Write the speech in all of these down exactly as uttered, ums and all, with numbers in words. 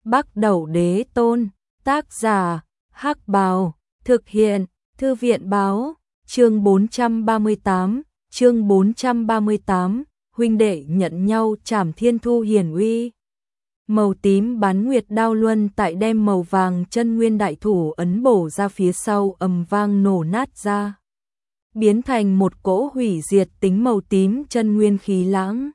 Bắc Đẩu Đế Tôn, tác giả, Hắc Bào, thực hiện, Thư viện báo, chương bốn trăm ba mươi tám, chương bốn trăm ba mươi tám, huynh đệ nhận nhau trảm thiên thu hiển uy. Màu tím bán nguyệt đao luân tại đem màu vàng chân nguyên đại thủ ấn bổ ra phía sau ầm vang nổ nát ra, biến thành một cỗ hủy diệt tính màu tím chân nguyên khí lãng,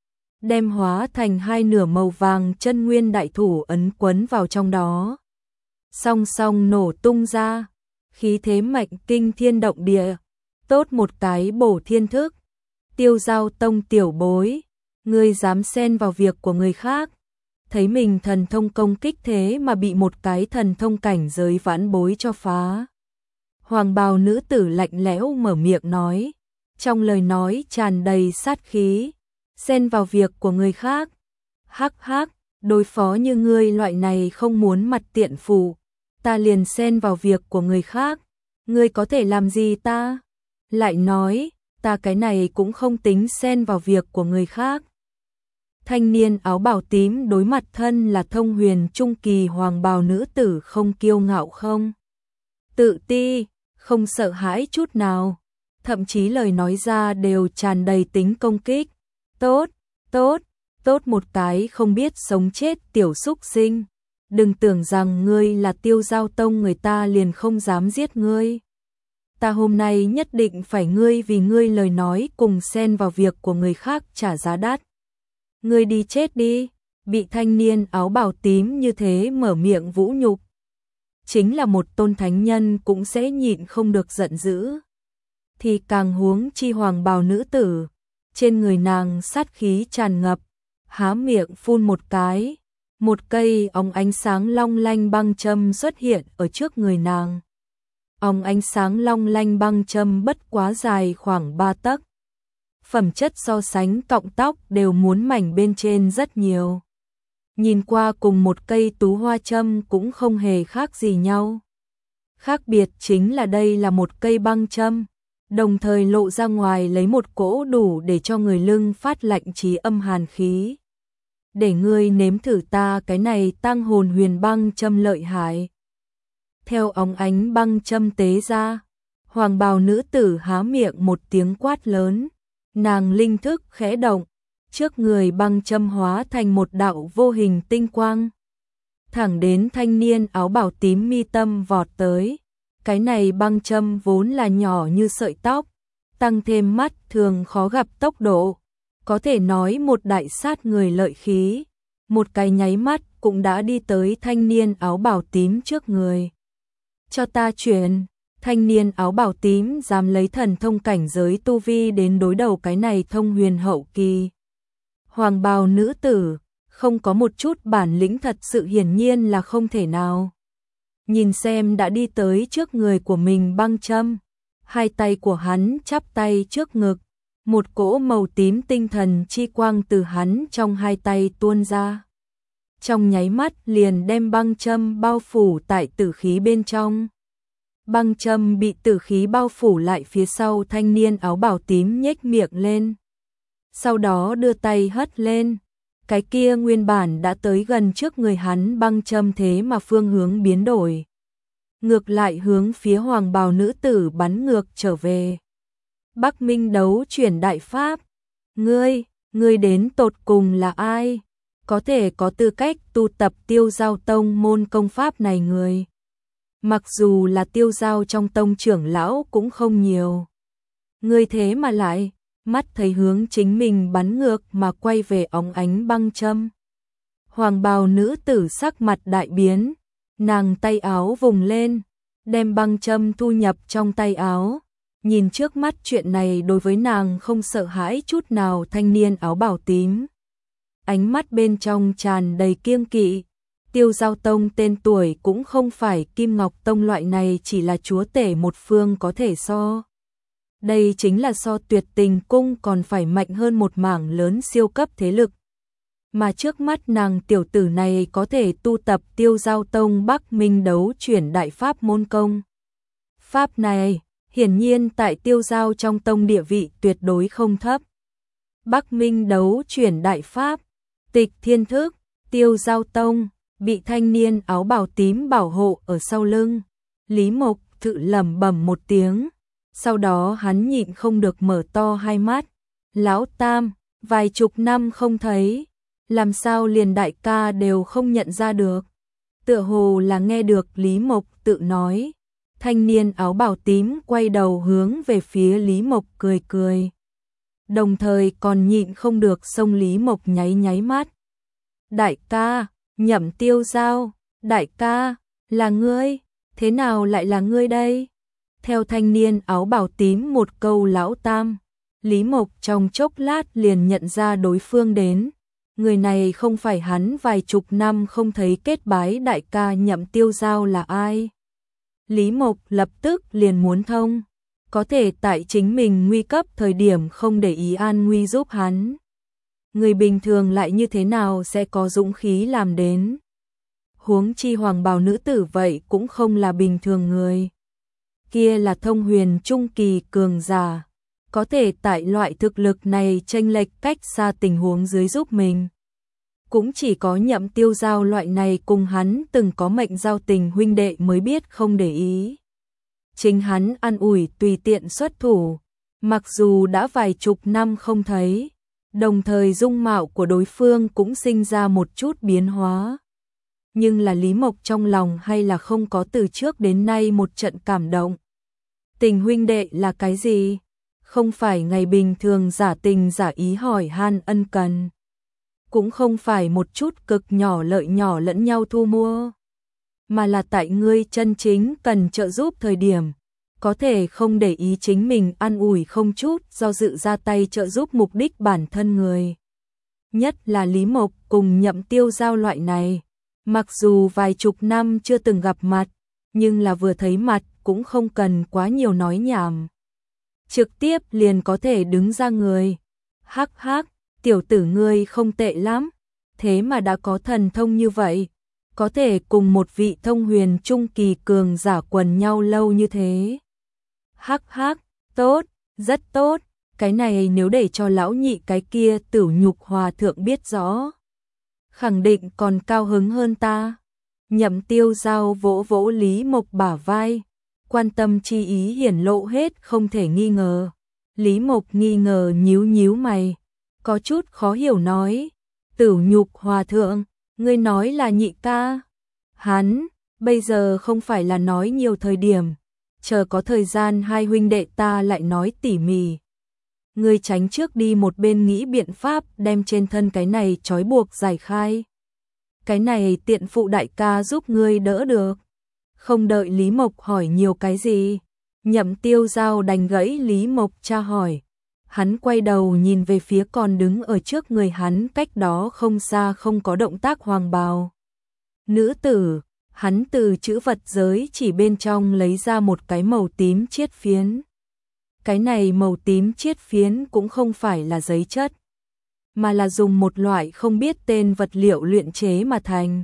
đem hóa thành hai nửa màu vàng chân nguyên đại thủ ấn quấn vào trong đó, song song nổ tung ra, khí thế mạnh kinh thiên động địa, tốt một cái bổ thiên thức. Tiêu Giao Tông tiểu bối, ngươi dám xen vào việc của người khác, thấy mình thần thông công kích thế mà bị một cái thần thông cảnh giới vãn bối cho phá. Hoàng bào nữ tử lạnh lẽo mở miệng nói, trong lời nói tràn đầy sát khí, xen vào việc của người khác. Hắc hắc, đối phó như ngươi loại này không muốn mặt tiện phụ, ta liền xen vào việc của người khác, ngươi có thể làm gì ta? Lại nói, ta cái này cũng không tính xen vào việc của người khác. Thanh niên áo bào tím đối mặt thân là thông huyền trung kỳ hoàng bào nữ tử không kiêu ngạo không tự ti, không sợ hãi chút nào, thậm chí lời nói ra đều tràn đầy tính công kích. Tốt, tốt, tốt một cái không biết sống chết tiểu súc sinh, đừng tưởng rằng ngươi là Tiêu Giao Tông người ta liền không dám giết ngươi. Ta hôm nay nhất định phải ngươi vì ngươi lời nói cùng xen vào việc của người khác trả giá đắt. Ngươi đi chết đi, bị thanh niên áo bào tím như thế mở miệng vũ nhục. Chính là một tôn thánh nhân cũng sẽ nhịn không được giận dữ. Thì càng huống chi hoàng bào nữ tử, trên người nàng sát khí tràn ngập, há miệng phun một cái, một cây óng ánh sáng long lanh băng châm xuất hiện ở trước người nàng. Óng ánh sáng long lanh băng châm bất quá dài khoảng ba tấc. Phẩm chất so sánh cọng tóc đều muốn mảnh bên trên rất nhiều. Nhìn qua cùng một cây tú hoa châm cũng không hề khác gì nhau. Khác biệt chính là đây là một cây băng châm, đồng thời lộ ra ngoài lấy một cỗ đủ để cho người lưng phát lạnh trí âm hàn khí. Để ngươi nếm thử ta cái này tăng hồn huyền băng châm lợi hại. Theo óng ánh băng châm tế ra, hoàng bào nữ tử há miệng một tiếng quát lớn, nàng linh thức khẽ động, trước người băng châm hóa thành một đạo vô hình tinh quang, thẳng đến thanh niên áo bào tím mi tâm vọt tới. Cái này băng châm vốn là nhỏ như sợi tóc, tăng thêm mắt thường khó gặp tốc độ, có thể nói một đại sát người lợi khí, một cái nháy mắt cũng đã đi tới thanh niên áo bào tím trước người. Cho ta chuyển. Thanh niên áo bào tím dám lấy thần thông cảnh giới tu vi đến đối đầu cái này thông huyền hậu kỳ. Hoàng bào nữ tử, không có một chút bản lĩnh thật sự hiển nhiên là không thể nào. Nhìn xem đã đi tới trước người của mình băng châm, hai tay của hắn chắp tay trước ngực, một cỗ màu tím tinh thần chi quang từ hắn trong hai tay tuôn ra. Trong nháy mắt liền đem băng châm bao phủ tại tử khí bên trong. Băng châm bị tử khí bao phủ lại phía sau, thanh niên áo bào tím nhếch miệng lên. Sau đó đưa tay hất lên, cái kia nguyên bản đã tới gần trước người hắn băng châm thế mà phương hướng biến đổi. Ngược lại hướng phía hoàng bào nữ tử bắn ngược trở về. Bắc Minh đấu chuyển đại pháp. Ngươi, ngươi đến tột cùng là ai? Có thể có tư cách tu tập Tiêu Giao Tông môn công pháp này người. Mặc dù là Tiêu Giao trong tông trưởng lão cũng không nhiều. Ngươi thế mà lại, mắt thấy hướng chính mình bắn ngược mà quay về óng ánh băng châm. Hoàng bào nữ tử sắc mặt đại biến, nàng tay áo vùng lên, đem băng châm thu nhập trong tay áo. Nhìn trước mắt chuyện này đối với nàng không sợ hãi chút nào thanh niên áo bào tím. Ánh mắt bên trong tràn đầy kiêng kỵ. Tiêu Giao Tông tên tuổi cũng không phải Kim Ngọc Tông loại này chỉ là chúa tể một phương có thể so. Đây chính là so Tuyệt Tình Cung còn phải mạnh hơn một mảng lớn siêu cấp thế lực. Mà trước mắt nàng tiểu tử này có thể tu tập Tiêu Giao Tông Bắc Minh đấu chuyển đại pháp môn công. Pháp này, hiển nhiên tại Tiêu Giao trong tông địa vị tuyệt đối không thấp. Bắc Minh đấu chuyển đại pháp, tịch thiên thức, Tiêu Giao Tông, bị thanh niên áo bào tím bảo hộ ở sau lưng. Lý Mộc tự lẩm bẩm một tiếng, sau đó hắn nhịn không được mở to hai mắt. Lão Tam, vài chục năm không thấy, làm sao liền đại ca đều không nhận ra được. Tựa hồ là nghe được Lý Mộc tự nói, thanh niên áo bào tím quay đầu hướng về phía Lý Mộc cười cười. Đồng thời còn nhịn không được xông Lý Mộc nháy nháy mắt. Đại ca, Nhậm Tiêu Giao, đại ca, là ngươi, thế nào lại là ngươi đây? Theo thanh niên áo bào tím một câu lão Tam, Lý Mộc trong chốc lát liền nhận ra đối phương đến. Người này không phải hắn vài chục năm không thấy kết bái đại ca Nhậm Tiêu Giao là ai. Lý Mộc lập tức liền muốn thông, có thể tại chính mình nguy cấp thời điểm không để ý an nguy giúp hắn. Người bình thường lại như thế nào sẽ có dũng khí làm đến. Huống chi hoàng bào nữ tử vậy cũng không là bình thường người. Kia là thông huyền trung kỳ cường giả, có thể tại loại thực lực này chênh lệch cách xa tình huống dưới giúp mình. Cũng chỉ có Nhậm Tiêu Giao loại này cùng hắn từng có mệnh giao tình huynh đệ mới biết không để ý. Chính hắn an ủi tùy tiện xuất thủ, mặc dù đã vài chục năm không thấy, đồng thời dung mạo của đối phương cũng sinh ra một chút biến hóa. Nhưng là Lý Mộc trong lòng hay là không có từ trước đến nay một trận cảm động. Tình huynh đệ là cái gì? Không phải ngày bình thường giả tình giả ý hỏi han ân cần. Cũng không phải một chút cực nhỏ lợi nhỏ lẫn nhau thu mua. Mà là tại ngươi chân chính cần trợ giúp thời điểm, có thể không để ý chính mình an ủi không chút do dự ra tay trợ giúp mục đích bản thân người. Nhất là Lý Mộc cùng Nhậm Tiêu Giao loại này, mặc dù vài chục năm chưa từng gặp mặt, nhưng là vừa thấy mặt cũng không cần quá nhiều nói nhảm. Trực tiếp liền có thể đứng ra người. Hắc hắc, tiểu tử ngươi không tệ lắm, thế mà đã có thần thông như vậy, có thể cùng một vị thông huyền trung kỳ cường giả quần nhau lâu như thế. Hắc hắc, tốt, rất tốt, cái này nếu để cho lão nhị cái kia Tửu Nhục Hòa thượng biết rõ, khẳng định còn cao hứng hơn ta. Nhậm Tiêu Giao vỗ vỗ Lý Mộc bả vai, quan tâm chi ý hiển lộ hết không thể nghi ngờ. Lý Mộc nghi ngờ nhíu nhíu mày, có chút khó hiểu nói, Tửu Nhục Hòa thượng, ngươi nói là nhị ca. Hắn, bây giờ không phải là nói nhiều thời điểm, chờ có thời gian hai huynh đệ ta lại nói tỉ mỉ. Ngươi tránh trước đi một bên nghĩ biện pháp đem trên thân cái này trói buộc giải khai. Cái này tiện phụ đại ca giúp ngươi đỡ được. Không đợi Lý Mộc hỏi nhiều cái gì, Nhậm Tiêu Giao đành gãy Lý Mộc tra hỏi. Hắn quay đầu nhìn về phía còn đứng ở trước người hắn cách đó không xa không có động tác hoàng bào nữ tử. Hắn từ chữ vật giới chỉ bên trong lấy ra một cái màu tím chiết phiến. Cái này màu tím chiết phiến cũng không phải là giấy chất, mà là dùng một loại không biết tên vật liệu luyện chế mà thành.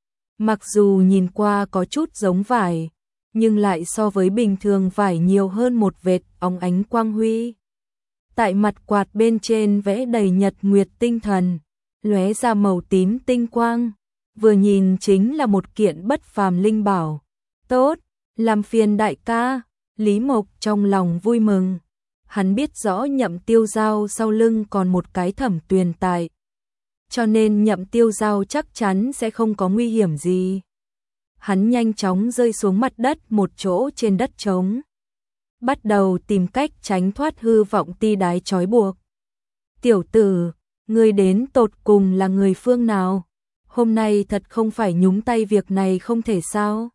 Mặc dù nhìn qua có chút giống vải, nhưng lại so với bình thường vải nhiều hơn một vệt óng ánh quang huy. Tại mặt quạt bên trên vẽ đầy nhật nguyệt tinh thần, lóe ra màu tím tinh quang, vừa nhìn chính là một kiện bất phàm linh bảo. Tốt, làm phiền đại ca. Lý Mộc trong lòng vui mừng. Hắn biết rõ Nhậm Tiêu Giao sau lưng còn một cái Thẩm Tuyền tại, cho nên Nhậm Tiêu Giao chắc chắn sẽ không có nguy hiểm gì. Hắn nhanh chóng rơi xuống mặt đất một chỗ trên đất trống, bắt đầu tìm cách tránh thoát hư vọng ti đái trói buộc. Tiểu tử, ngươi đến tột cùng là người phương nào? Hôm nay thật không phải nhúng tay việc này không thể sao?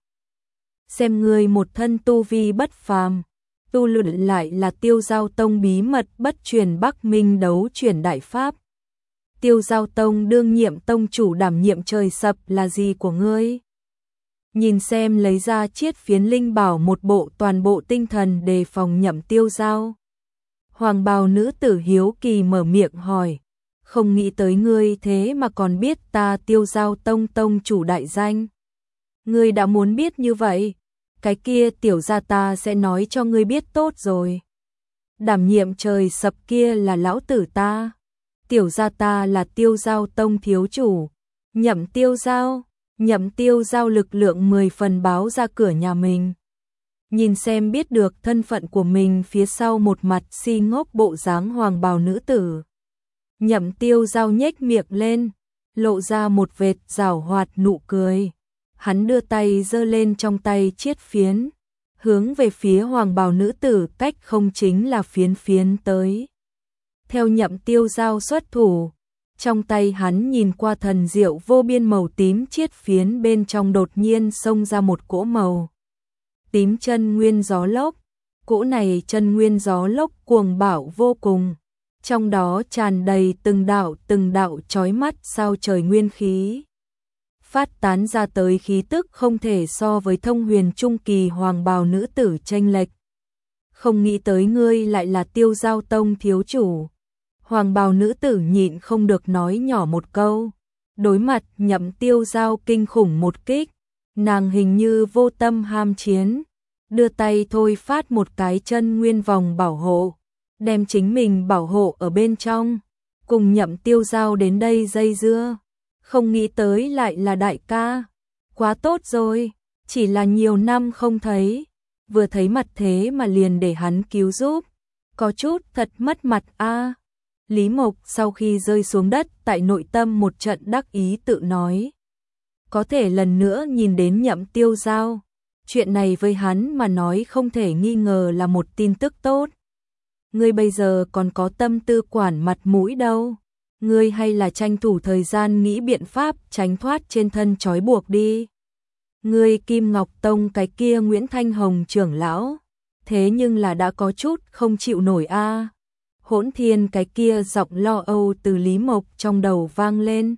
Xem ngươi một thân tu vi bất phàm, tu luyện lại là Tiêu Giao Tông bí mật bất truyền Bắc Minh đấu chuyển đại pháp. Tiêu Giao Tông đương nhiệm tông chủ đảm nhiệm trời sập là gì của ngươi? Nhìn xem lấy ra chiết phiến linh bảo một bộ toàn bộ tinh thần đề phòng Nhậm Tiêu Giao. Hoàng bào nữ tử hiếu kỳ mở miệng hỏi, không nghĩ tới ngươi thế mà còn biết ta Tiêu Giao Tông tông chủ đại danh. Ngươi đã muốn biết như vậy, cái kia tiểu gia ta sẽ nói cho ngươi biết tốt rồi. Đảm nhiệm trời sập kia là lão tử ta, tiểu gia ta là Tiêu Giao Tông thiếu chủ, Nhậm Tiêu Giao. Nhậm Tiêu Giao lực lượng mười phần báo ra cửa nhà mình. Nhìn xem biết được thân phận của mình phía sau một mặt si ngốc bộ dáng hoàng bào nữ tử. Nhậm Tiêu Giao nhếch miệng lên, lộ ra một vệt giảo hoạt nụ cười. Hắn đưa tay giơ lên trong tay chiết phiến, hướng về phía hoàng bào nữ tử cách không chính là phiến phiến tới. Theo Nhậm Tiêu Giao xuất thủ, trong tay hắn nhìn qua thần diệu vô biên màu tím chiết phiến bên trong đột nhiên xông ra một cỗ màu tím chân nguyên gió lốc. Cỗ này chân nguyên gió lốc cuồng bạo vô cùng, trong đó tràn đầy từng đạo từng đạo chói mắt sao trời nguyên khí. Phát tán ra tới khí tức không thể so với thông huyền trung kỳ hoàng bào nữ tử chênh lệch. Không nghĩ tới ngươi lại là Tiêu Giao tông thiếu chủ. Hoàng bào nữ tử nhịn không được nói nhỏ một câu. Đối mặt Nhậm Tiêu Giao kinh khủng một kích, nàng hình như vô tâm ham chiến, đưa tay thôi phát một cái chân nguyên vòng bảo hộ, đem chính mình bảo hộ ở bên trong, cùng Nhậm Tiêu Giao đến đây dây dưa. Không nghĩ tới lại là đại ca, quá tốt rồi, chỉ là nhiều năm không thấy, vừa thấy mặt thế mà liền để hắn cứu giúp, có chút thật mất mặt a. Lý Mộc sau khi rơi xuống đất tại nội tâm một trận đắc ý tự nói. Có thể lần nữa nhìn đến Nhậm Tiêu Giao, chuyện này với hắn mà nói không thể nghi ngờ là một tin tức tốt. Ngươi bây giờ còn có tâm tư quản mặt mũi đâu, ngươi hay là tranh thủ thời gian nghĩ biện pháp tránh thoát trên thân trói buộc đi. Ngươi Kim Ngọc Tông cái kia Nguyễn Thanh Hồng trưởng lão, thế nhưng là đã có chút không chịu nổi a. Hỗn Thiên cái kia giọng lo âu từ Lý Mộc trong đầu vang lên.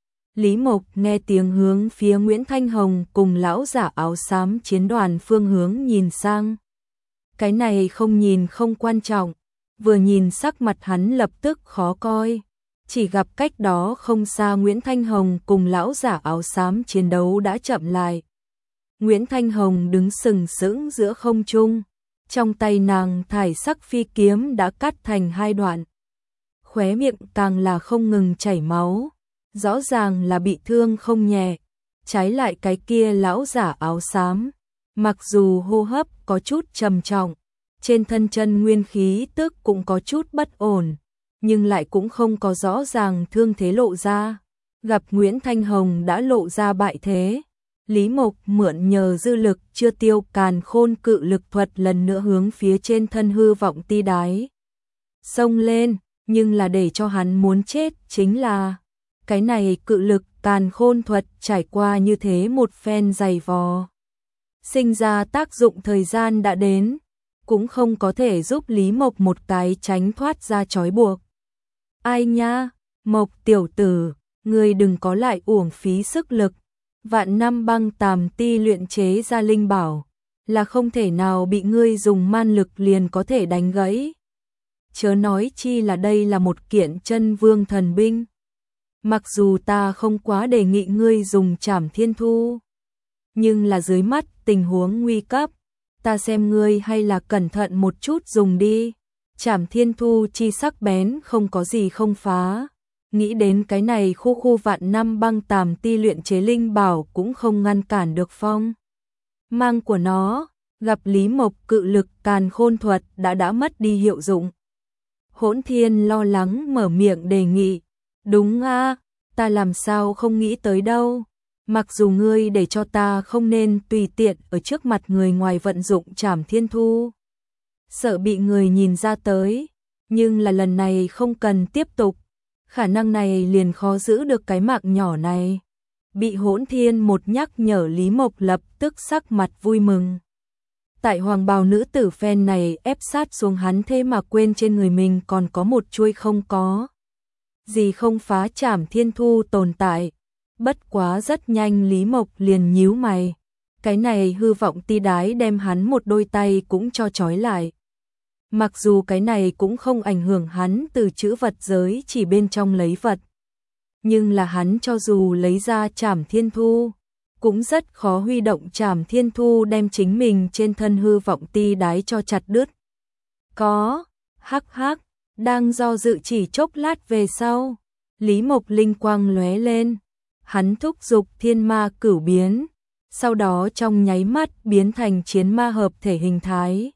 Lý Mộc nghe tiếng hướng phía Nguyễn Thanh Hồng cùng lão giả áo xám chiến đoàn phương hướng nhìn sang. Cái này không nhìn không quan trọng, vừa nhìn sắc mặt hắn lập tức khó coi. Chỉ gặp cách đó không xa Nguyễn Thanh Hồng cùng lão giả áo xám chiến đấu đã chậm lại. Nguyễn Thanh Hồng đứng sừng sững giữa không trung, trong tay nàng thải sắc phi kiếm đã cắt thành hai đoạn. Khóe miệng càng là không ngừng chảy máu, rõ ràng là bị thương không nhẹ. Trái lại cái kia lão giả áo xám, mặc dù hô hấp có chút trầm trọng, trên thân chân nguyên khí tức cũng có chút bất ổn, nhưng lại cũng không có rõ ràng thương thế lộ ra. Gặp Nguyễn Thanh Hồng đã lộ ra bại thế, Lý Mộc mượn nhờ dư lực chưa tiêu càn khôn cự lực thuật lần nữa hướng phía trên thân hư vọng ti đái xông lên, nhưng là để cho hắn muốn chết chính là cái này cự lực càn khôn thuật trải qua như thế một phen dày vò, sinh ra tác dụng thời gian đã đến, cũng không có thể giúp Lý Mộc một cái tránh thoát ra trói buộc. Ai nha, Mộc tiểu tử, ngươi đừng có lại uổng phí sức lực. Vạn năm băng tàm ti luyện chế ra linh bảo, là không thể nào bị ngươi dùng man lực liền có thể đánh gãy. Chớ nói chi là đây là một kiện chân vương thần binh. Mặc dù ta không quá đề nghị ngươi dùng Trảm Thiên Thu, nhưng là dưới mắt tình huống nguy cấp, ta xem ngươi hay là cẩn thận một chút dùng đi. Trảm Thiên Thu chi sắc bén không có gì không phá. Nghĩ đến cái này khu khu vạn năm băng tàm ti luyện chế linh bảo cũng không ngăn cản được phong mang của nó. Gặp Lý Mộc cự lực càn khôn thuật đã đã mất đi hiệu dụng, Hỗn Thiên lo lắng mở miệng đề nghị. Đúng a, ta làm sao không nghĩ tới đâu. Mặc dù ngươi để cho ta không nên tùy tiện ở trước mặt người ngoài vận dụng Trảm Thiên Thu, sợ bị người nhìn ra tới, nhưng là lần này không cần tiếp tục. Khả năng này liền khó giữ được cái mạng nhỏ này. Bị Hỗn Thiên một nhắc nhở, Lý Mộc lập tức sắc mặt vui mừng. Tại hoàng bào nữ tử phen này ép sát xuống hắn, thế mà quên trên người mình còn có một chuôi không có gì không phá Trảm Thiên Thu tồn tại. Bất quá rất nhanh Lý Mộc liền nhíu mày. Cái này hư vọng ti đái đem hắn một đôi tay cũng cho trói lại. Mặc dù cái này cũng không ảnh hưởng hắn từ chữ vật giới chỉ bên trong lấy vật, nhưng là hắn cho dù lấy ra Trảm Thiên Thu, cũng rất khó huy động Trảm Thiên Thu đem chính mình trên thân hư vọng ti đái cho chặt đứt. Có, hắc hắc, đang do dự chỉ chốc lát về sau, Lý Mộc linh quang lóe lên, Hắn thúc giục thiên ma cửu biến, sau đó trong nháy mắt biến thành chiến ma hợp thể hình thái.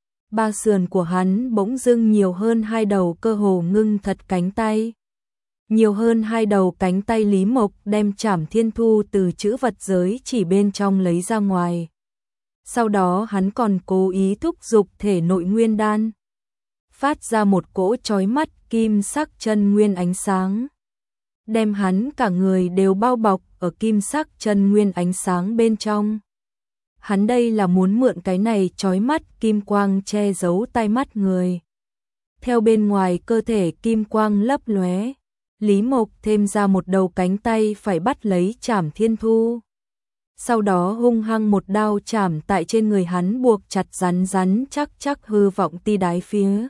Ba sườn của hắn bỗng dưng nhiều hơn hai đầu cơ hồ ngưng thật cánh tay. Nhiều hơn hai đầu cánh tay Lý Mộc đem Trảm Thiên Thu từ chữ vật giới chỉ bên trong lấy ra ngoài. Sau đó hắn còn cố ý thúc giục thể nội nguyên đan, phát ra một cỗ chói mắt kim sắc chân nguyên ánh sáng, đem hắn cả người đều bao bọc ở kim sắc chân nguyên ánh sáng bên trong. Hắn đây là muốn mượn cái này chói mắt kim quang che giấu tai mắt người. Theo bên ngoài cơ thể kim quang lấp lóe, Lý Mộc thêm ra một đầu cánh tay phải bắt lấy Trảm Thiên Thu. Sau đó hung hăng một đao chảm tại trên người hắn, buộc chặt rắn rắn chắc chắc hư vọng ti đái phía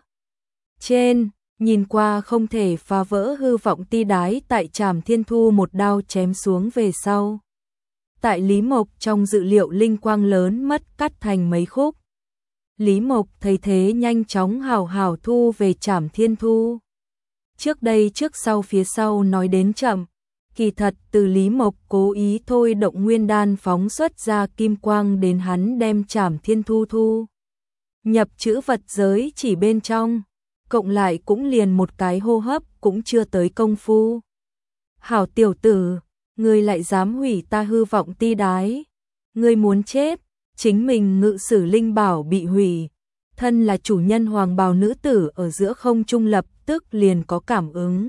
trên, nhìn qua không thể phá vỡ hư vọng ti đái tại Trảm Thiên Thu một đao chém xuống về sau. Tại Lý Mộc trong dự liệu linh quang lớn mất cắt thành mấy khúc. Lý Mộc thấy thế nhanh chóng hào hào thu về Trảm Thiên Thu. Trước đây trước sau phía sau nói đến chậm, kỳ thật từ Lý Mộc cố ý thôi động nguyên đan phóng xuất ra kim quang đến hắn đem Trảm Thiên Thu thu nhập chữ vật giới chỉ bên trong, cộng lại cũng liền một cái hô hấp cũng chưa tới công phu. Hảo tiểu tử, ngươi lại dám hủy ta hư vọng ti đái, ngươi muốn chết, chính mình ngự sử linh bảo bị hủy. Thân là chủ nhân hoàng bào nữ tử ở giữa không trung lập tức liền có cảm ứng.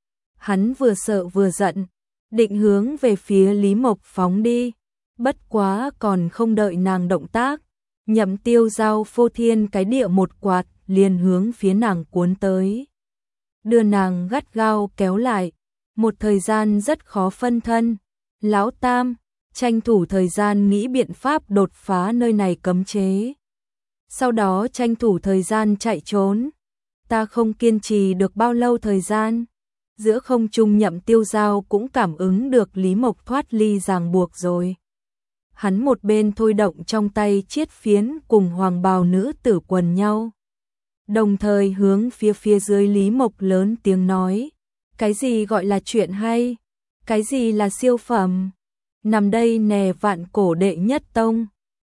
Hắn vừa sợ vừa giận, định hướng về phía Lý Mộc phóng đi, bất quá còn không đợi nàng động tác, Nhậm Tiêu Giao phô thiên cái địa một quạt liền hướng phía nàng cuốn tới, đưa nàng gắt gao kéo lại, một thời gian rất khó phân thân. Lão Tam, tranh thủ thời gian nghĩ biện pháp đột phá nơi này cấm chế, sau đó tranh thủ thời gian chạy trốn. Ta không kiên trì được bao lâu thời gian. Giữa không trung Nhậm Tiêu Giao cũng cảm ứng được Lý Mộc thoát ly ràng buộc rồi. Hắn một bên thôi động trong tay chiết phiến cùng hoàng bào nữ tử quần nhau, đồng thời hướng phía phía dưới Lý Mộc lớn tiếng nói, cái gì gọi là chuyện hay, cái gì là siêu phẩm, nằm đây nè vạn cổ đệ nhất tông.